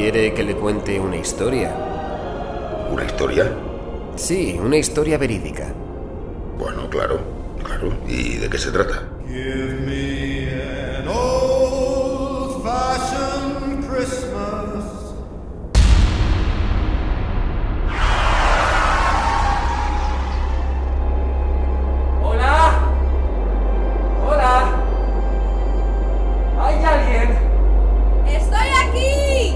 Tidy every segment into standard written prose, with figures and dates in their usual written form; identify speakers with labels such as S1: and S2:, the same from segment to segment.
S1: ¿Quiere que le cuente una historia?
S2: ¿Una historia?
S1: Sí, una historia verídica.
S2: Bueno, claro. ¿Y de qué se trata?
S3: Give me an old-fashioned Christmas.
S1: ¡Hola! ¡Hola! ¿Hay alguien?
S4: ¡Estoy aquí!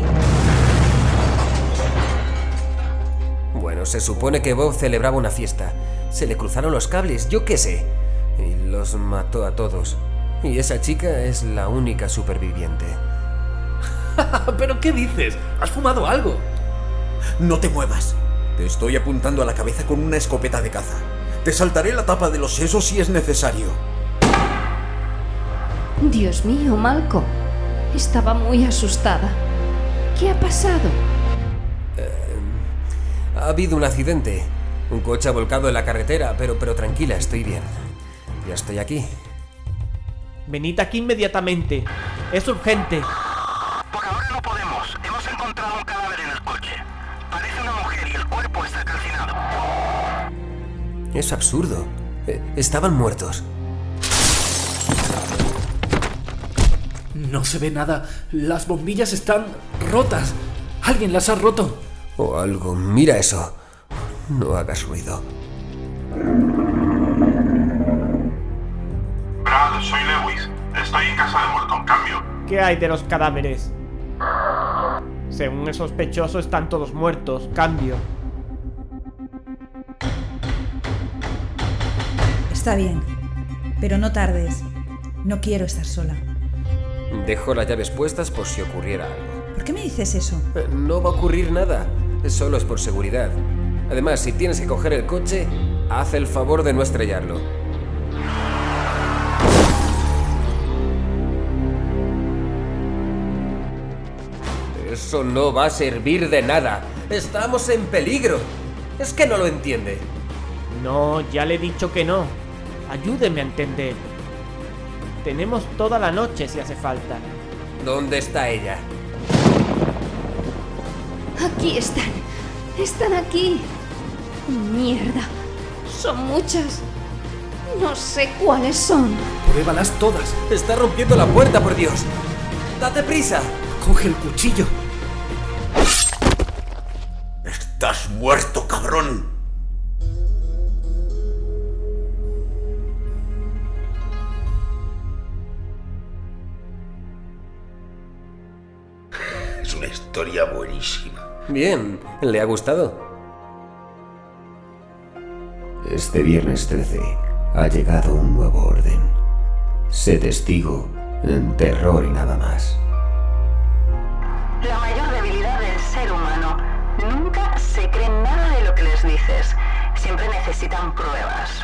S1: Bueno, se supone que Bob celebraba una fiesta. Se le cruzaron los cables, yo qué sé. Y los mató a todos. Y esa chica es la única superviviente.
S5: ¿Pero qué dices? ¿Has fumado algo?
S6: No te muevas. Te estoy apuntando a la cabeza con una escopeta de caza. Te saltaré la tapa de los sesos si es necesario.
S4: Dios mío, Malcolm. Estaba muy asustada. ¿Qué ha pasado?
S1: Ha habido un accidente. Un coche ha volcado en la carretera, pero tranquila, estoy bien. Ya estoy aquí.
S5: Venid aquí inmediatamente. Es urgente.
S7: Por ahora no podemos. Hemos encontrado un cadáver en el coche. Parece una mujer y el cuerpo está calcinado.
S1: Es absurdo. Estaban muertos.
S5: No se ve nada. Las bombillas están rotas. Alguien las ha roto.
S1: O algo. Mira eso. No hagas ruido.
S8: Brad, soy Lewis. Estoy en casa de Morton. Cambio.
S5: ¿Qué hay de los cadáveres? Según el sospechoso, están todos muertos. Cambio.
S9: Está bien, pero no tardes. No quiero estar sola.
S1: Dejo las llaves puestas por si ocurriera algo.
S9: ¿Por qué me dices eso?
S1: No va a ocurrir nada. Solo es por seguridad. Además, si tienes que coger el coche, haz el favor de no estrellarlo. Eso no va a servir de nada. Estamos en peligro. Es que no lo entiende.
S5: No, ya le he dicho que no. Ayúdeme a entender. Tenemos toda la noche si hace falta.
S1: ¿Dónde está ella?
S4: Aquí están. Están aquí. Mierda. Son muchas. No sé cuáles son.
S5: Pruébalas todas.
S1: Está rompiendo la puerta, por Dios. ¡Date prisa!
S5: Coge el cuchillo.
S6: ¡Estás muerto, cabrón!
S2: Es una historia buenísima.
S1: Bien, ¿le ha gustado?
S10: Este viernes 13 ha llegado un nuevo orden. Sé testigo, terror y nada más.
S7: La mayor debilidad del ser humano. Nunca se creen nada de lo que les dices. Siempre necesitan pruebas.